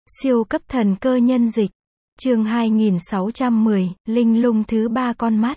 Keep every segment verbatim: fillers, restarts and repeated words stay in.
Siêu cấp thần cơ nhân dịch. Chương hai nghìn sáu trăm mười, Linh lung thứ ba con mắt.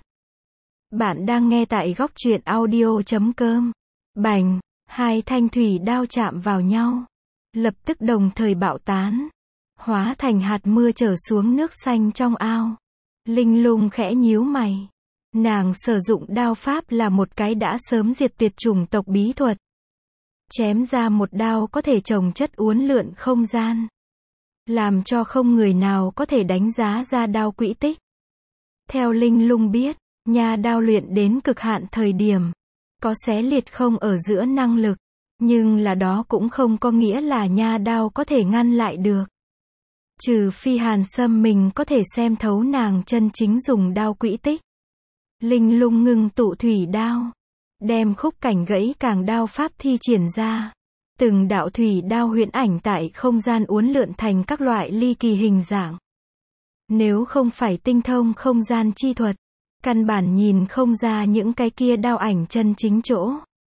Bạn đang nghe tại góc truyện audio chấm com. Bành, hai thanh thủy đao chạm vào nhau, lập tức đồng thời bạo tán, hóa thành hạt mưa trở xuống nước xanh trong ao. Linh lung khẽ nhíu mày. Nàng sử dụng đao pháp là một cái đã sớm diệt tuyệt chủng tộc bí thuật. Chém ra một đao có thể chồng chất uốn lượn không gian, làm cho không người nào có thể đánh giá ra đao quỹ tích. Theo Linh lung biết, nha đao luyện đến cực hạn thời điểm, có xé liệt không ở giữa năng lực, nhưng là đó cũng không có nghĩa là nha đao có thể ngăn lại được. Trừ phi Hàn Sâm mình có thể xem thấu nàng chân chính dùng đao quỹ tích. Linh lung ngưng tụ thủy đao, đem khúc cảnh gãy càng đao pháp thi triển ra. Từng đạo thủy đao huyễn ảnh tại không gian uốn lượn thành các loại ly kỳ hình dạng. Nếu không phải tinh thông không gian chi thuật, căn bản nhìn không ra những cái kia đao ảnh chân chính chỗ.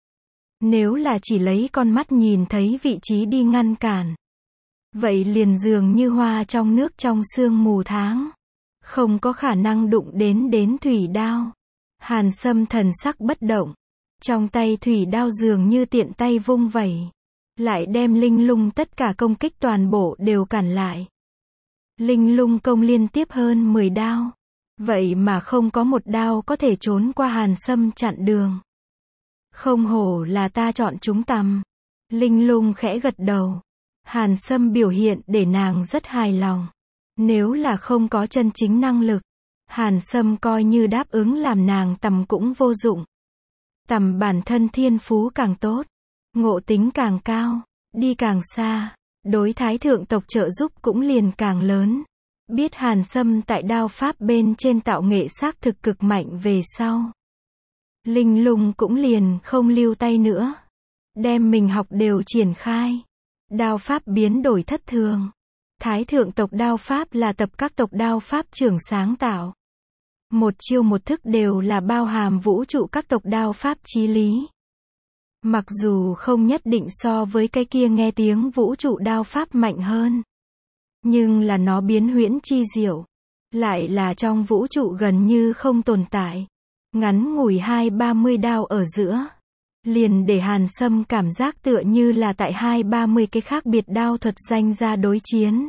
Nếu là chỉ lấy con mắt nhìn thấy vị trí đi ngăn cản, vậy liền dường như hoa trong nước trong sương mù tháng, không có khả năng đụng đến đến thủy đao. Hàn Sâm thần sắc bất động, trong tay thủy đao dường như tiện tay vung vẩy, lại đem Linh lung tất cả công kích toàn bộ đều cản lại. Linh lung công liên tiếp hơn mười đao, vậy mà không có một đao có thể trốn qua Hàn Sâm chặn đường. Không hổ là ta chọn chúng tầm. Linh lung khẽ gật đầu. Hàn Sâm biểu hiện để nàng rất hài lòng. Nếu là không có chân chính năng lực, Hàn Sâm coi như đáp ứng làm nàng tầm cũng vô dụng. Tầm bản thân thiên phú càng tốt, ngộ tính càng cao, đi càng xa, đối thái thượng tộc trợ giúp cũng liền càng lớn. Biết Hàn Sâm tại đao pháp bên trên tạo nghệ xác thực cực mạnh về sau, Linh lung cũng liền không lưu tay nữa, đem mình học đều triển khai. Đao pháp biến đổi thất thường. Thái thượng tộc đao pháp là tập các tộc đao pháp trưởng sáng tạo. Một chiêu một thức đều là bao hàm vũ trụ các tộc đao pháp chí lý. Mặc dù không nhất định so với cái kia nghe tiếng vũ trụ đao pháp mạnh hơn, nhưng là nó biến huyễn chi diệu, lại là trong vũ trụ gần như không tồn tại. Ngắn ngủi hai ba mươi đao ở giữa, liền để Hàn Sâm cảm giác tựa như là tại hai ba mươi cái khác biệt đao thuật danh ra đối chiến.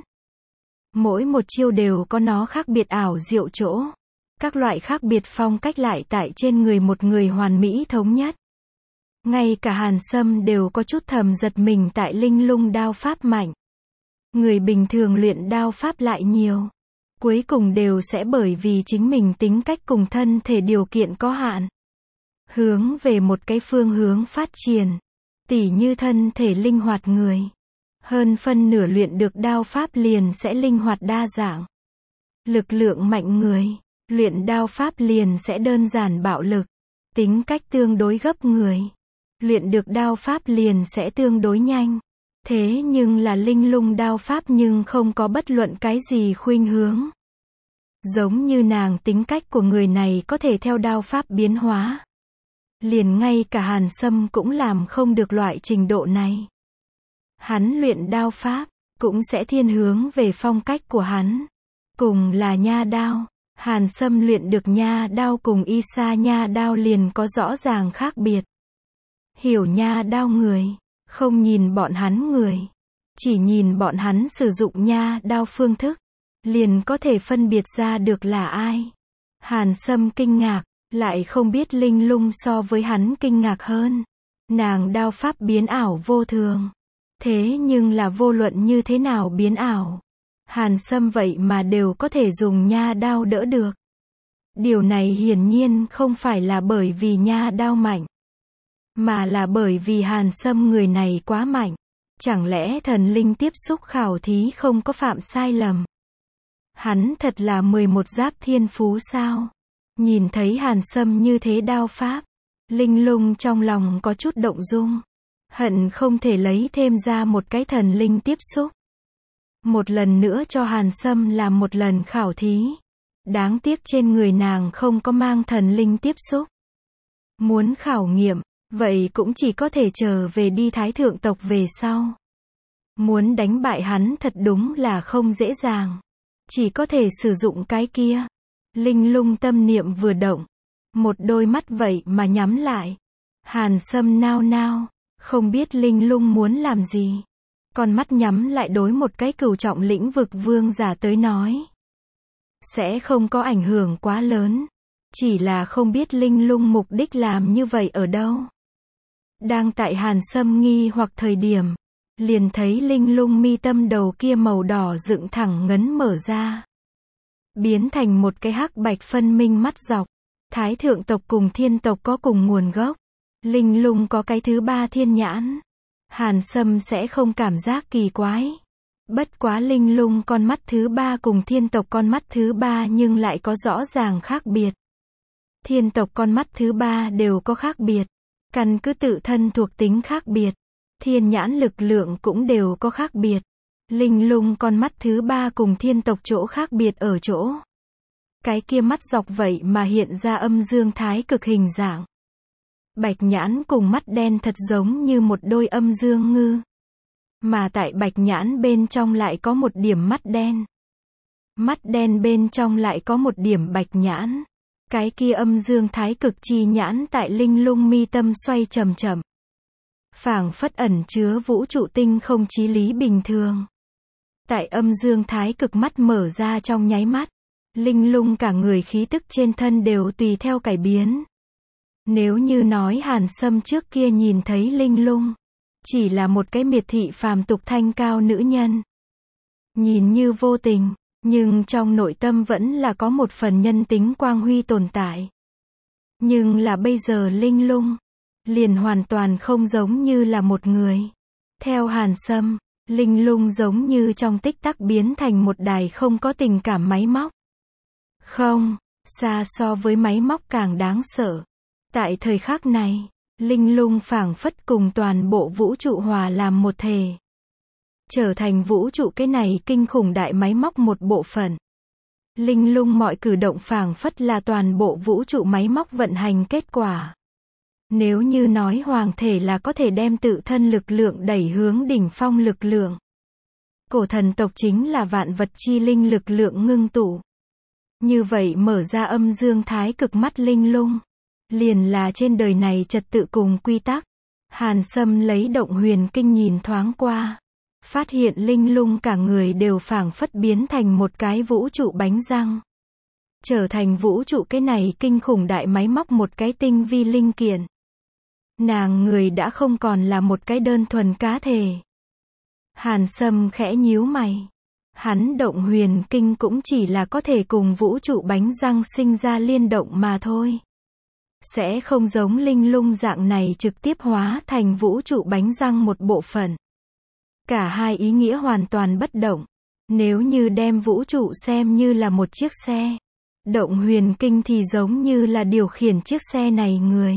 Mỗi một chiêu đều có nó khác biệt ảo diệu chỗ. Các loại khác biệt phong cách lại tại trên người một người hoàn mỹ thống nhất. Ngay cả Hàn Sâm đều có chút thầm giật mình tại Linh lung đao pháp mạnh. Người bình thường luyện đao pháp lại nhiều, cuối cùng đều sẽ bởi vì chính mình tính cách cùng thân thể điều kiện có hạn, hướng về một cái phương hướng phát triển. Tỉ như thân thể linh hoạt người, hơn phân nửa luyện được đao pháp liền sẽ linh hoạt đa dạng. Lực lượng mạnh người, luyện đao pháp liền sẽ đơn giản bạo lực. Tính cách tương đối gấp người, luyện được đao pháp liền sẽ tương đối nhanh. Thế nhưng là Linh lung đao pháp nhưng không có bất luận cái gì khuynh hướng. Giống như nàng tính cách của người này có thể theo đao pháp biến hóa. Liền ngay cả Hàn Sâm cũng làm không được loại trình độ này. Hắn luyện đao pháp, cũng sẽ thiên hướng về phong cách của hắn. Cùng là nha đao, Hàn Sâm luyện được nha đao cùng y sa nha đao liền có rõ ràng khác biệt. Hiểu nha đao người, không nhìn bọn hắn người, chỉ nhìn bọn hắn sử dụng nha đao phương thức, liền có thể phân biệt ra được là ai. Hàn Sâm kinh ngạc, lại không biết Linh lung so với hắn kinh ngạc hơn. Nàng đao pháp biến ảo vô thường. Thế nhưng là vô luận như thế nào biến ảo, Hàn Sâm vậy mà đều có thể dùng nha đao đỡ được. Điều này hiển nhiên không phải là bởi vì nha đao mạnh, mà là bởi vì Hàn Sâm người này quá mạnh. Chẳng lẽ thần linh tiếp xúc khảo thí không có phạm sai lầm? Hắn thật là mười một giáp thiên phú sao? Nhìn thấy Hàn Sâm như thế đao pháp, Linh lung trong lòng có chút động dung. Hận không thể lấy thêm ra một cái thần linh tiếp xúc. Một lần nữa cho Hàn Sâm làm một lần khảo thí. Đáng tiếc trên người nàng không có mang thần linh tiếp xúc. Muốn khảo nghiệm, vậy cũng chỉ có thể chờ về đi thái thượng tộc về sau. Muốn đánh bại hắn thật đúng là không dễ dàng. Chỉ có thể sử dụng cái kia. Linh lung tâm niệm vừa động. Một đôi mắt vậy mà nhắm lại. Hàn Sâm nao nao. Không biết Linh lung muốn làm gì. Con mắt nhắm lại đối một cái cửu trọng lĩnh vực vương giả tới nói. Sẽ không có ảnh hưởng quá lớn. Chỉ là không biết Linh lung mục đích làm như vậy ở đâu. Đang tại Hàn Sâm nghi hoặc thời điểm. Liền thấy Linh lung mi tâm đầu kia màu đỏ dựng thẳng ngấn mở ra. Biến thành một cái hắc bạch phân minh mắt dọc. Thái thượng tộc cùng thiên tộc có cùng nguồn gốc. Linh lung có cái thứ ba thiên nhãn. Hàn Sâm sẽ không cảm giác kỳ quái. Bất quá Linh lung con mắt thứ ba cùng thiên tộc con mắt thứ ba nhưng lại có rõ ràng khác biệt. Thiên tộc con mắt thứ ba đều có khác biệt. Căn cứ tự thân thuộc tính khác biệt. Thiên nhãn lực lượng cũng đều có khác biệt. Linh lung con mắt thứ ba cùng thiên tộc chỗ khác biệt ở chỗ. Cái kia mắt dọc vậy mà hiện ra âm dương thái cực hình dạng. Bạch nhãn cùng mắt đen thật giống như một đôi âm dương ngư. Mà tại bạch nhãn bên trong lại có một điểm mắt đen. Mắt đen bên trong lại có một điểm bạch nhãn. Cái kia âm dương thái cực chi nhãn tại linh lung mi tâm xoay chậm chậm. Phảng phất ẩn chứa vũ trụ tinh không chí lý bình thường. Tại âm dương thái cực mắt mở ra trong nháy mắt. Linh lung cả người khí tức trên thân đều tùy theo cải biến. Nếu như nói Hàn Sâm trước kia nhìn thấy Linh lung. Chỉ là một cái miệt thị phàm tục thanh cao nữ nhân. Nhìn như vô tình. Nhưng trong nội tâm vẫn là có một phần nhân tính quang huy tồn tại. Nhưng là bây giờ Linh lung. Liền hoàn toàn không giống như là một người. Theo Hàn Sâm. Linh lung giống như trong tích tắc biến thành một đài không có tình cảm máy móc. Không, xa so với máy móc càng đáng sợ. Tại thời khắc này, Linh lung phảng phất cùng toàn bộ vũ trụ hòa làm một thể. Trở thành vũ trụ cái này kinh khủng đại máy móc một bộ phận. Linh lung mọi cử động phảng phất là toàn bộ vũ trụ máy móc vận hành kết quả. Nếu như nói hoàng thể là có thể đem tự thân lực lượng đẩy hướng đỉnh phong lực lượng. Cổ thần tộc chính là vạn vật chi linh lực lượng ngưng tụ. Như vậy mở ra âm dương thái cực mắt Linh lung. Liền là trên đời này trật tự cùng quy tắc. Hàn Sâm lấy động huyền kinh nhìn thoáng qua. Phát hiện Linh lung cả người đều phảng phất biến thành một cái vũ trụ bánh răng. Trở thành vũ trụ cái này kinh khủng đại máy móc một cái tinh vi linh kiện. Nàng người đã không còn là một cái đơn thuần cá thể. Hàn Sâm khẽ nhíu mày. Hắn động huyền kinh cũng chỉ là có thể cùng vũ trụ bánh răng sinh ra liên động mà thôi. Sẽ không giống Linh lung dạng này trực tiếp hóa thành vũ trụ bánh răng một bộ phận. Cả hai ý nghĩa hoàn toàn bất động. Nếu như đem vũ trụ xem như là một chiếc xe. Động huyền kinh thì giống như là điều khiển chiếc xe này người.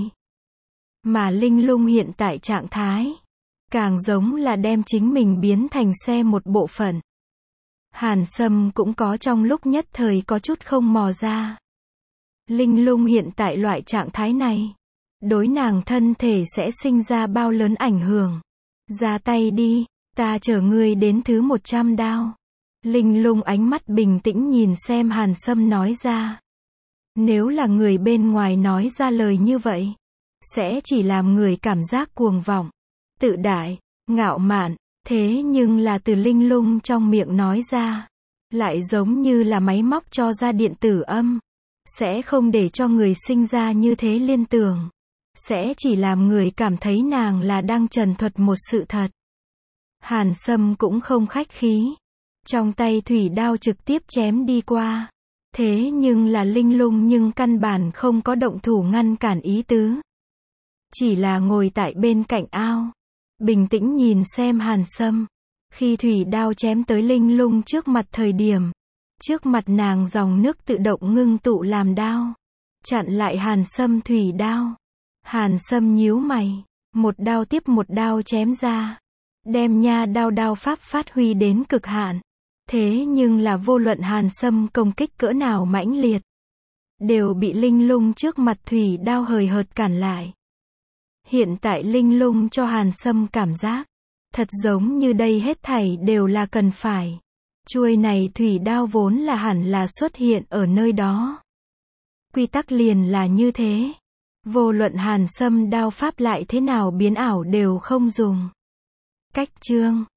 Mà Linh lung hiện tại trạng thái. Càng giống là đem chính mình biến thành xe một bộ phận. Hàn Sâm cũng có trong lúc nhất thời có chút không mò ra. Linh lung hiện tại loại trạng thái này. Đối nàng thân thể sẽ sinh ra bao lớn ảnh hưởng. Ra tay đi, ta chở ngươi đến thứ một trăm đao. Linh lung ánh mắt bình tĩnh nhìn xem Hàn Sâm nói ra. Nếu là người bên ngoài nói ra lời như vậy. Sẽ chỉ làm người cảm giác cuồng vọng. Tự đại, ngạo mạn. Thế nhưng là từ Linh lung trong miệng nói ra. Lại giống như là máy móc cho ra điện tử âm. Sẽ không để cho người sinh ra như thế liên tưởng. Sẽ chỉ làm người cảm thấy nàng là đang trần thuật một sự thật. Hàn Sâm cũng không khách khí. Trong tay thủy đao trực tiếp chém đi qua. Thế nhưng là Linh lung nhưng căn bản không có động thủ ngăn cản ý tứ. Chỉ là ngồi tại bên cạnh ao. Bình tĩnh nhìn xem Hàn Sâm. Khi thủy đao chém tới Linh lung trước mặt thời điểm. Trước mặt nàng dòng nước tự động ngưng tụ làm đao. Chặn lại Hàn Sâm thủy đao. Hàn Sâm nhíu mày. Một đao tiếp một đao chém ra. Đem nha đao đao pháp phát huy đến cực hạn. Thế nhưng là vô luận Hàn Sâm công kích cỡ nào mãnh liệt. Đều bị Linh lung trước mặt thủy đao hời hợt cản lại. Hiện tại Linh lung cho Hàn Sâm cảm giác. Thật giống như đây hết thảy đều là cần phải. Chuôi này thủy đao vốn là hẳn là xuất hiện ở nơi đó. Quy tắc liền là như thế. Vô luận Hàn Sâm đao pháp lại thế nào biến ảo đều không dùng. Cách chương